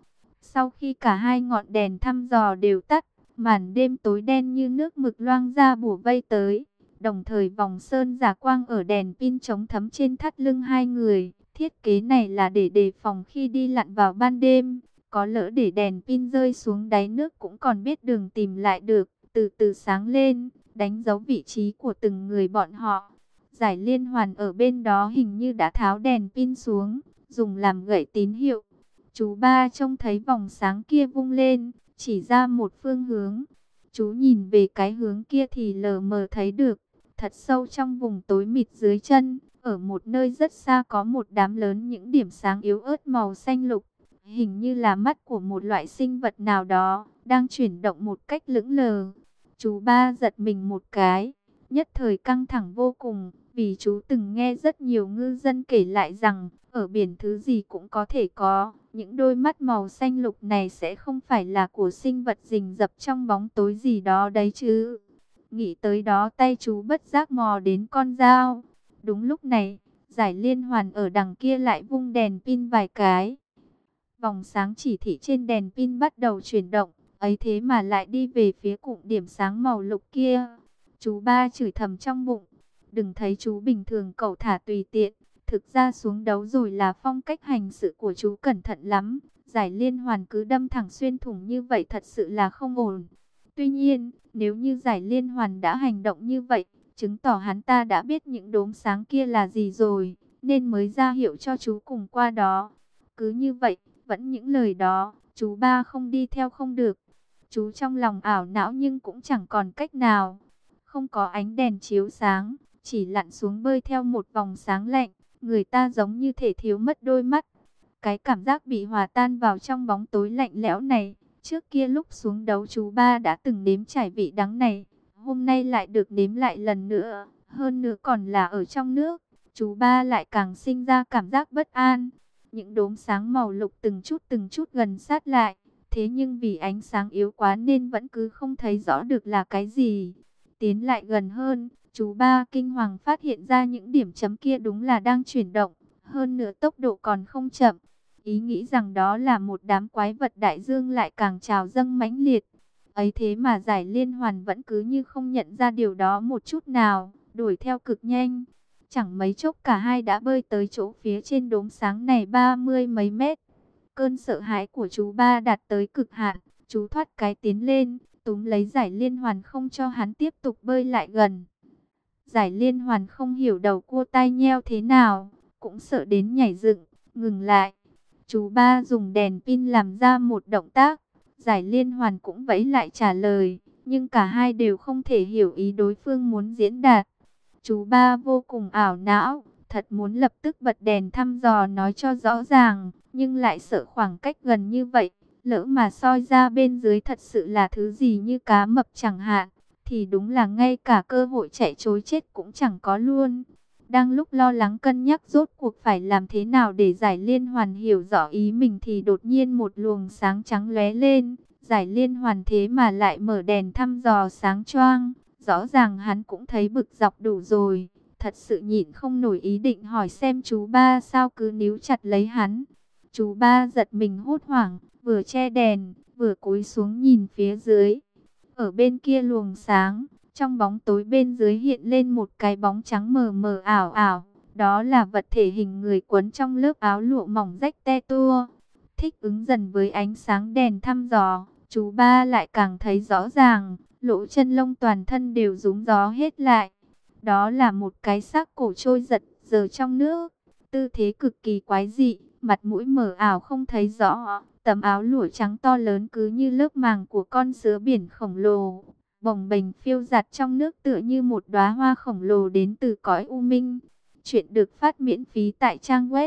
Sau khi cả hai ngọn đèn thăm dò đều tắt, màn đêm tối đen như nước mực loang ra bủa vây tới. Đồng thời vòng sơn giả quang ở đèn pin chống thấm trên thắt lưng hai người. Thiết kế này là để đề phòng khi đi lặn vào ban đêm. Có lỡ để đèn pin rơi xuống đáy nước cũng còn biết đường tìm lại được. Từ từ sáng lên, đánh dấu vị trí của từng người bọn họ. Giải liên hoàn ở bên đó hình như đã tháo đèn pin xuống, dùng làm gậy tín hiệu. Chú ba trông thấy vòng sáng kia vung lên, chỉ ra một phương hướng. Chú nhìn về cái hướng kia thì lờ mờ thấy được. Thật sâu trong vùng tối mịt dưới chân, ở một nơi rất xa có một đám lớn những điểm sáng yếu ớt màu xanh lục. Hình như là mắt của một loại sinh vật nào đó, đang chuyển động một cách lững lờ. Chú ba giật mình một cái, nhất thời căng thẳng vô cùng, vì chú từng nghe rất nhiều ngư dân kể lại rằng, ở biển thứ gì cũng có thể có. Những đôi mắt màu xanh lục này sẽ không phải là của sinh vật rình rập trong bóng tối gì đó đấy chứ. Nghĩ tới đó tay chú bất giác mò đến con dao. Đúng lúc này, giải liên hoàn ở đằng kia lại vung đèn pin vài cái. Vòng sáng chỉ thị trên đèn pin bắt đầu chuyển động, ấy thế mà lại đi về phía cụm điểm sáng màu lục kia. Chú ba chửi thầm trong bụng, đừng thấy chú bình thường cẩu thả tùy tiện, thực ra xuống đấu rồi là phong cách hành sự của chú cẩn thận lắm. Giải liên hoàn cứ đâm thẳng xuyên thủng như vậy thật sự là không ổn. Tuy nhiên, nếu như giải liên hoàn đã hành động như vậy, chứng tỏ hắn ta đã biết những đốm sáng kia là gì rồi, nên mới ra hiệu cho chú cùng qua đó. Cứ như vậy, vẫn những lời đó, chú ba không đi theo không được. Chú trong lòng ảo não nhưng cũng chẳng còn cách nào. Không có ánh đèn chiếu sáng, chỉ lặn xuống bơi theo một vòng sáng lạnh, người ta giống như thể thiếu mất đôi mắt. Cái cảm giác bị hòa tan vào trong bóng tối lạnh lẽo này, trước kia lúc xuống đấu chú ba đã từng nếm trải vị đắng này, hôm nay lại được nếm lại lần nữa, hơn nữa còn là ở trong nước. Chú ba lại càng sinh ra cảm giác bất an. Những đốm sáng màu lục từng chút gần sát lại, thế nhưng vì ánh sáng yếu quá nên vẫn cứ không thấy rõ được là cái gì. Tiến lại gần hơn, chú ba kinh hoàng phát hiện ra những điểm chấm kia đúng là đang chuyển động, hơn nữa tốc độ còn không chậm. Ý nghĩ rằng đó là một đám quái vật đại dương lại càng trào dâng mãnh liệt. Ấy thế mà giải liên hoàn vẫn cứ như không nhận ra điều đó một chút nào, đuổi theo cực nhanh. Chẳng mấy chốc cả hai đã bơi tới chỗ phía trên đốm sáng này 30 mấy mét. Cơn sợ hãi của chú ba đạt tới cực hạn, chú thoát cái tiến lên, túm lấy giải liên hoàn không cho hắn tiếp tục bơi lại gần. Giải liên hoàn không hiểu đầu cua tai nheo thế nào, cũng sợ đến nhảy dựng, ngừng lại. Chú ba dùng đèn pin làm ra một động tác, giải liên hoàn cũng vẫy lại trả lời, nhưng cả hai đều không thể hiểu ý đối phương muốn diễn đạt. Chú ba vô cùng ảo não, thật muốn lập tức bật đèn thăm dò nói cho rõ ràng, nhưng lại sợ khoảng cách gần như vậy, lỡ mà soi ra bên dưới thật sự là thứ gì như cá mập chẳng hạn, thì đúng là ngay cả cơ hội chạy trối chết cũng chẳng có luôn. Đang lúc lo lắng cân nhắc rốt cuộc phải làm thế nào để giải liên hoàn hiểu rõ ý mình thì đột nhiên một luồng sáng trắng lóe lên, giải liên hoàn thế mà lại mở đèn thăm dò sáng choang. Rõ ràng hắn cũng thấy bực dọc đủ rồi, thật sự nhịn không nổi ý định hỏi xem chú ba sao cứ níu chặt lấy hắn. Chú ba giật mình hốt hoảng, vừa che đèn, vừa cúi xuống nhìn phía dưới. Ở bên kia luồng sáng, trong bóng tối bên dưới hiện lên một cái bóng trắng mờ mờ ảo ảo. Đó là vật thể hình người quấn trong lớp áo lụa mỏng rách te tua. Thích ứng dần với ánh sáng đèn thăm dò, chú ba lại càng thấy rõ ràng. Lỗ chân lông toàn thân đều rúng gió hết lại. Đó là một cái xác cổ trôi giật giờ trong nước. Tư thế cực kỳ quái dị, mặt mũi mờ ảo không thấy rõ. Tấm áo lụa trắng to lớn cứ như lớp màng của con sứa biển khổng lồ. Bồng bềnh phiêu dạt trong nước tựa như một đóa hoa khổng lồ đến từ cõi u minh. Chuyện được phát miễn phí tại trang web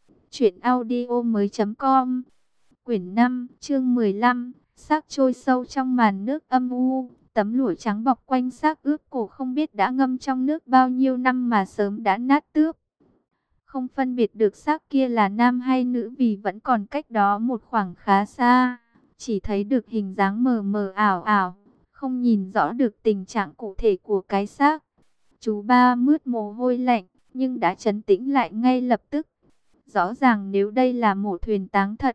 truyệnaudiomoi.com. Quyển 5, chương 15. Xác trôi sâu trong màn nước âm u, tấm lụa trắng bọc quanh xác ướp cổ không biết đã ngâm trong nước bao nhiêu năm mà sớm đã nát tước. Không phân biệt được xác kia là nam hay nữ vì vẫn còn cách đó một khoảng khá xa, chỉ thấy được hình dáng mờ mờ ảo ảo, không nhìn rõ được tình trạng cụ thể của cái xác. Chú ba mướt mồ hôi lạnh, nhưng đã trấn tĩnh lại ngay lập tức. Rõ ràng nếu đây là mộ thuyền táng thật,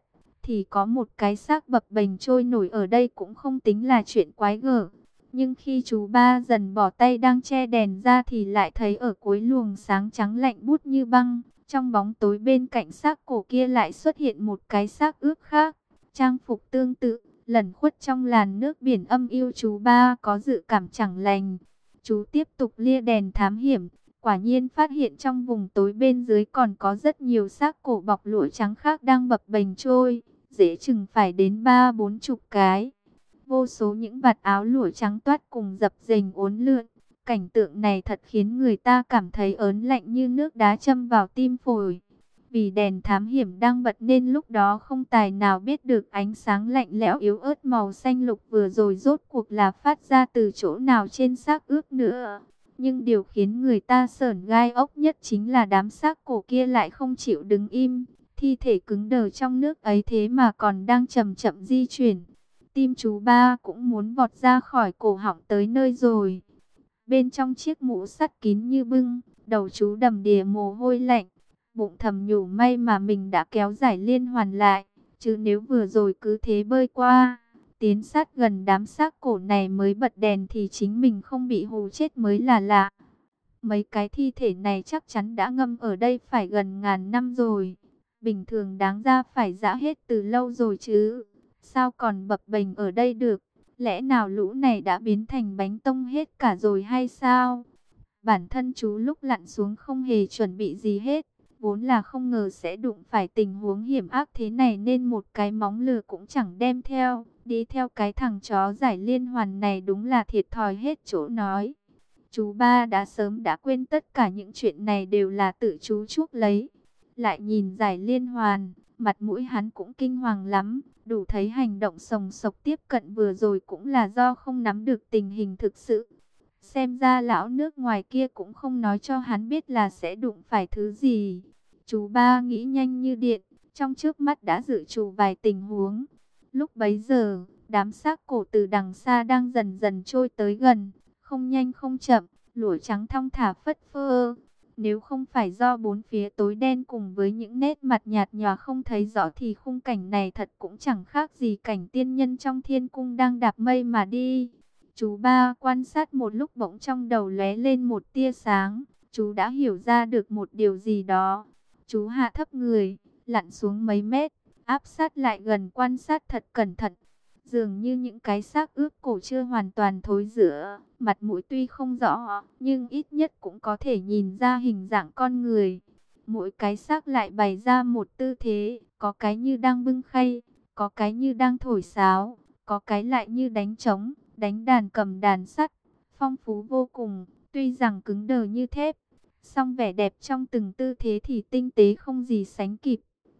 thì có một cái xác bập bềnh trôi nổi ở đây cũng không tính là chuyện quái gở. Nhưng khi chú ba dần bỏ tay đang che đèn ra thì lại thấy ở cuối luồng sáng trắng lạnh buốt như băng, trong bóng tối bên cạnh xác cổ kia lại xuất hiện một cái xác ướp khác, trang phục tương tự, lẩn khuất trong làn nước biển âm u. Chú ba có dự cảm chẳng lành. Chú tiếp tục lia đèn thám hiểm, quả nhiên phát hiện trong vùng tối bên dưới còn có rất nhiều xác cổ bọc lụa trắng khác đang bập bềnh trôi, dễ chừng phải đến 30-40 cái. Vô số những vạt áo lụa trắng toát cùng dập dềnh uốn lượn. Cảnh tượng này thật khiến người ta cảm thấy ớn lạnh như nước đá châm vào tim phổi. Vì đèn thám hiểm đang bật nên lúc đó không tài nào biết được ánh sáng lạnh lẽo yếu ớt màu xanh lục vừa rồi rốt cuộc là phát ra từ chỗ nào trên xác ướp nữa. Nhưng điều khiến người ta sởn gai ốc nhất chính là đám xác cổ kia lại không chịu đứng im. Thi thể cứng đờ trong nước ấy thế mà còn đang chậm chậm di chuyển. Tim chú ba cũng muốn vọt ra khỏi cổ họng tới nơi rồi. Bên trong chiếc mũ sắt kín như bưng, đầu chú đầm đìa mồ hôi lạnh. Bụng thầm nhủ may mà mình đã kéo giải liên hoàn lại, chứ nếu vừa rồi cứ thế bơi qua, tiến sát gần đám xác cổ này mới bật đèn thì chính mình không bị hù chết mới là lạ. Mấy cái thi thể này chắc chắn đã ngâm ở đây phải gần ngàn năm rồi. Bình thường đáng ra phải giã hết từ lâu rồi chứ. Sao còn bập bềnh ở đây được? Lẽ nào lũ này đã biến thành bánh tông hết cả rồi hay sao? Bản thân chú lúc lặn xuống không hề chuẩn bị gì hết. Vốn là không ngờ sẽ đụng phải tình huống hiểm ác thế này nên một cái móng lừa cũng chẳng đem theo. Đi theo cái thằng chó giải liên hoàn này đúng là thiệt thòi hết chỗ nói. Chú ba đã sớm đã quên tất cả những chuyện này đều là tự chú chuốc lấy. Lại nhìn giải liên hoàn, mặt mũi hắn cũng kinh hoàng lắm. Đủ thấy hành động sồng sộc tiếp cận vừa rồi cũng là do không nắm được tình hình thực sự. Xem ra lão nước ngoài kia cũng không nói cho hắn biết là sẽ đụng phải thứ gì. Chú ba nghĩ nhanh như điện, trong trước mắt đã dự trù vài tình huống. Lúc bấy giờ, đám xác cổ từ đằng xa đang dần dần trôi tới gần, không nhanh không chậm, lụa trắng thong thả phất phơ. Nếu không phải do bốn phía tối đen cùng với những nét mặt nhạt nhòa không thấy rõ thì khung cảnh này thật cũng chẳng khác gì cảnh tiên nhân trong thiên cung đang đạp mây mà đi. Chú ba quan sát một lúc bỗng trong đầu lóe lên một tia sáng, chú đã hiểu ra được một điều gì đó. Chú hạ thấp người, lặn xuống mấy mét, áp sát lại gần quan sát thật cẩn thận. Dường như những cái xác ướp cổ chưa hoàn toàn thối rữa, mặt mũi tuy không rõ, nhưng ít nhất cũng có thể nhìn ra hình dạng con người. Mỗi cái xác lại bày ra một tư thế, có cái như đang bưng khay, có cái như đang thổi sáo, có cái lại như đánh trống, đánh đàn cầm đàn sắt, phong phú vô cùng, tuy rằng cứng đờ như thép, song vẻ đẹp trong từng tư thế thì tinh tế không gì sánh kịp.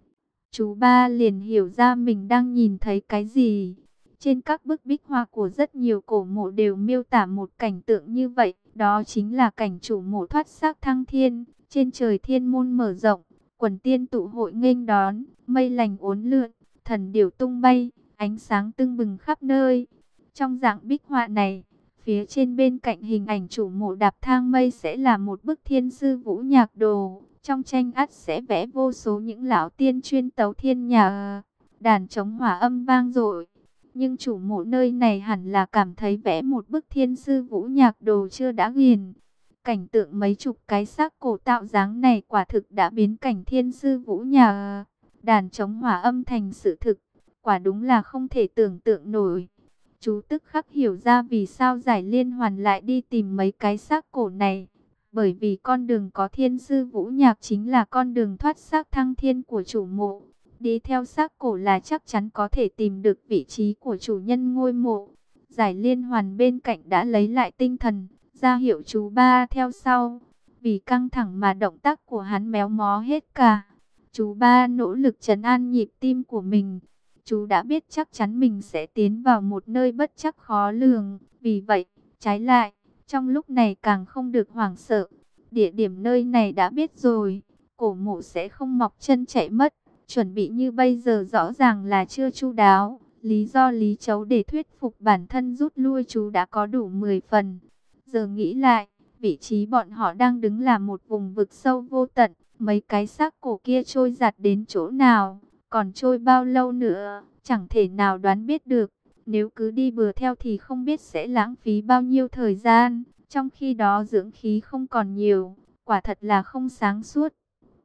Chú ba liền hiểu ra mình đang nhìn thấy cái gì. Trên các bức bích họa của rất nhiều cổ mộ đều miêu tả một cảnh tượng như vậy. Đó chính là cảnh chủ mộ thoát xác thăng thiên. Trên trời thiên môn mở rộng, quần tiên tụ hội nghênh đón, mây lành uốn lượn, thần điểu tung bay, ánh sáng tưng bừng khắp nơi. Trong dạng bích họa này, phía trên bên cạnh hình ảnh chủ mộ đạp thang mây sẽ là một bức thiên sư vũ nhạc đồ. Trong tranh ắt sẽ vẽ vô số những lão tiên chuyên tấu thiên nhạc, đàn trống hòa âm vang dội. Nhưng chủ mộ nơi này hẳn là cảm thấy vẽ một bức thiên sư vũ nhạc đồ chưa đã ghiền. Cảnh tượng mấy chục cái xác cổ tạo dáng này quả thực đã biến cảnh thiên sư vũ nhạc, đàn trống hòa âm thành sự thực. Quả đúng là không thể tưởng tượng nổi. Chú tức khắc hiểu ra vì sao giải liên hoàn lại đi tìm mấy cái xác cổ này. Bởi vì con đường có thiên sư vũ nhạc chính là con đường thoát xác thăng thiên của chủ mộ. Đi theo xác cổ là chắc chắn có thể tìm được vị trí của chủ nhân ngôi mộ. Giải liên hoàn bên cạnh đã lấy lại tinh thần, ra hiệu chú ba theo sau. Vì căng thẳng mà động tác của hắn méo mó hết cả. Chú ba nỗ lực trấn an nhịp tim của mình. Chú đã biết chắc chắn mình sẽ tiến vào một nơi bất trắc khó lường. Vì vậy, trái lại, trong lúc này càng không được hoảng sợ. Địa điểm nơi này đã biết rồi, cổ mộ sẽ không mọc chân chạy mất. Chuẩn bị như bây giờ rõ ràng là chưa chu đáo. Lý do Lý Chấu để thuyết phục bản thân rút lui chú đã có đủ 10 phần. Giờ nghĩ lại, vị trí bọn họ đang đứng là một vùng vực sâu vô tận. Mấy cái xác cổ kia trôi giạt đến chỗ nào, còn trôi bao lâu nữa, chẳng thể nào đoán biết được. Nếu cứ đi bừa theo thì không biết sẽ lãng phí bao nhiêu thời gian, trong khi đó dưỡng khí không còn nhiều, quả thật là không sáng suốt.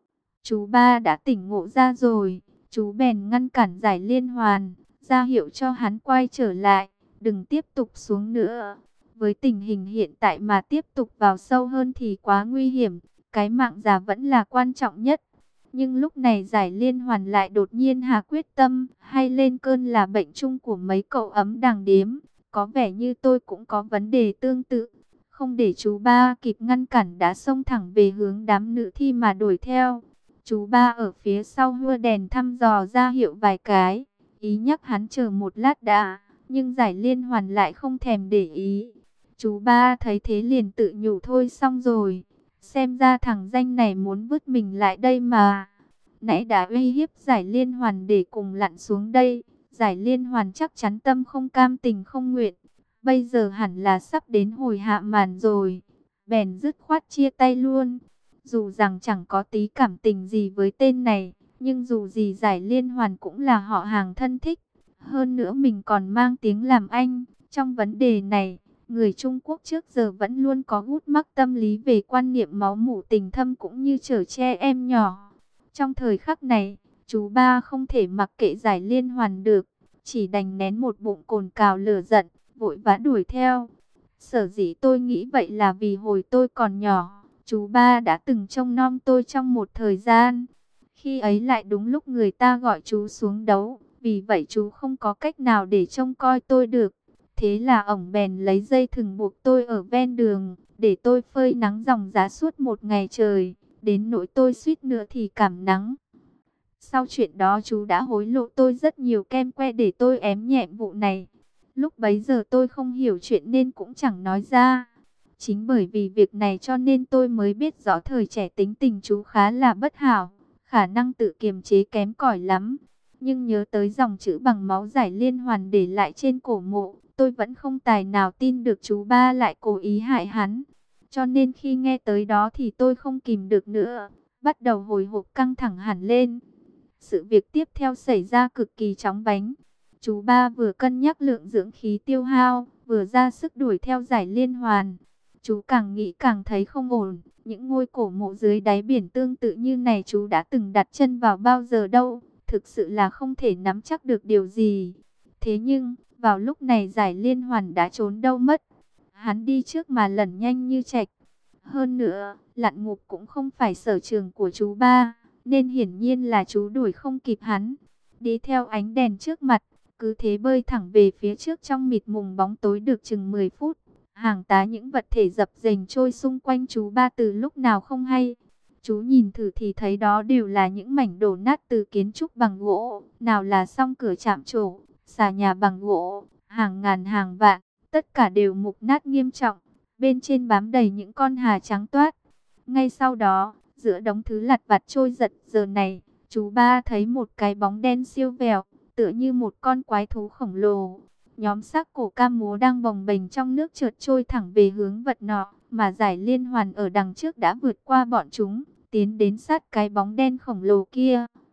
Chú ba đã tỉnh ngộ ra rồi, chú bèn ngăn cản Giải Liên Hoàn, ra hiệu cho hắn quay trở lại, đừng tiếp tục xuống nữa. Với tình hình hiện tại mà tiếp tục vào sâu hơn thì quá nguy hiểm, cái mạng già vẫn là quan trọng nhất. Nhưng lúc này Giải Liên Hoàn lại đột nhiên hạ quyết tâm, hay lên cơn là bệnh chung của mấy cậu ấm đàng điếm. Có vẻ như tôi cũng có vấn đề tương tự. Không để chú ba kịp ngăn cản đã xông thẳng về hướng đám nữ thi mà đuổi theo. Chú ba ở phía sau hưa đèn thăm dò ra hiệu vài cái, ý nhắc hắn chờ một lát đã, nhưng Giải Liên Hoàn lại không thèm để ý. Chú ba thấy thế liền tự nhủ thôi xong rồi, xem ra thằng danh này muốn vứt mình lại đây mà. Nãy đã uy hiếp Giải Liên Hoàn để cùng lặn xuống đây, Giải Liên Hoàn chắc chắn tâm không cam tình không nguyện. Bây giờ hẳn là sắp đến hồi hạ màn rồi, bèn dứt khoát chia tay luôn. Dù rằng chẳng có tí cảm tình gì với tên này, nhưng dù gì Giải Liên Hoàn cũng là họ hàng thân thích. Hơn nữa mình còn mang tiếng làm anh. Trong vấn đề này, người Trung Quốc trước giờ vẫn luôn có gút mắc tâm lý về quan niệm máu mủ tình thâm cũng như chở che em nhỏ. Trong thời khắc này, chú ba không thể mặc kệ Giải Liên Hoàn được, chỉ đành nén một bụng cồn cào lửa giận, vội vã đuổi theo. Sở dĩ tôi nghĩ vậy là vì hồi tôi còn nhỏ, chú ba đã từng trông nom tôi trong một thời gian. Khi ấy lại đúng lúc người ta gọi chú xuống đấu, vì vậy chú không có cách nào để trông coi tôi được. Thế là ổng bèn lấy dây thừng buộc tôi ở ven đường, để tôi phơi nắng ròng rã suốt một ngày trời, đến nỗi tôi suýt nữa thì cảm nắng. Sau chuyện đó chú đã hối lộ tôi rất nhiều kem que để tôi ém nhẹm vụ này. Lúc bấy giờ tôi không hiểu chuyện nên cũng chẳng nói ra. Chính bởi vì việc này cho nên tôi mới biết rõ thời trẻ tính tình chú khá là bất hảo, khả năng tự kiềm chế kém cỏi lắm. Nhưng nhớ tới dòng chữ bằng máu Giải Liên Hoàn để lại trên cổ mộ, tôi vẫn không tài nào tin được chú ba lại cố ý hại hắn. Cho nên khi nghe tới đó thì tôi không kìm được nữa, bắt đầu hồi hộp căng thẳng hẳn lên. Sự việc tiếp theo xảy ra cực kỳ chóng vánh. Chú ba vừa cân nhắc lượng dưỡng khí tiêu hao, vừa ra sức đuổi theo Giải Liên Hoàn. Chú càng nghĩ càng thấy không ổn. Những ngôi cổ mộ dưới đáy biển tương tự như này chú đã từng đặt chân vào bao giờ đâu. Thực sự là không thể nắm chắc được điều gì. Thế nhưng, vào lúc này Giải Liên Hoàn đã trốn đâu mất. Hắn đi trước mà lẩn nhanh như trạch. Hơn nữa, lặn ngục cũng không phải sở trường của chú ba, nên hiển nhiên là chú đuổi không kịp hắn. Đi theo ánh đèn trước mặt, cứ thế bơi thẳng về phía trước trong mịt mùng bóng tối được chừng 10 phút. Hàng tá những vật thể dập dềnh trôi xung quanh chú ba từ lúc nào không hay. Chú nhìn thử thì thấy đó đều là những mảnh đổ nát từ kiến trúc bằng gỗ. Nào là song cửa chạm trổ, xà nhà bằng gỗ, hàng ngàn hàng vạn, tất cả đều mục nát nghiêm trọng. Bên trên bám đầy những con hà trắng toát. Ngay sau đó, giữa đống thứ lặt vặt trôi giật giờ này, chú ba thấy một cái bóng đen siêu vẹo, tựa như một con quái thú khổng lồ. Nhóm xác cổ cam múa đang bồng bềnh trong nước trượt trôi thẳng về hướng vật nọ, mà Giải Liên Hoàn ở đằng trước đã vượt qua bọn chúng, tiến đến sát cái bóng đen khổng lồ kia.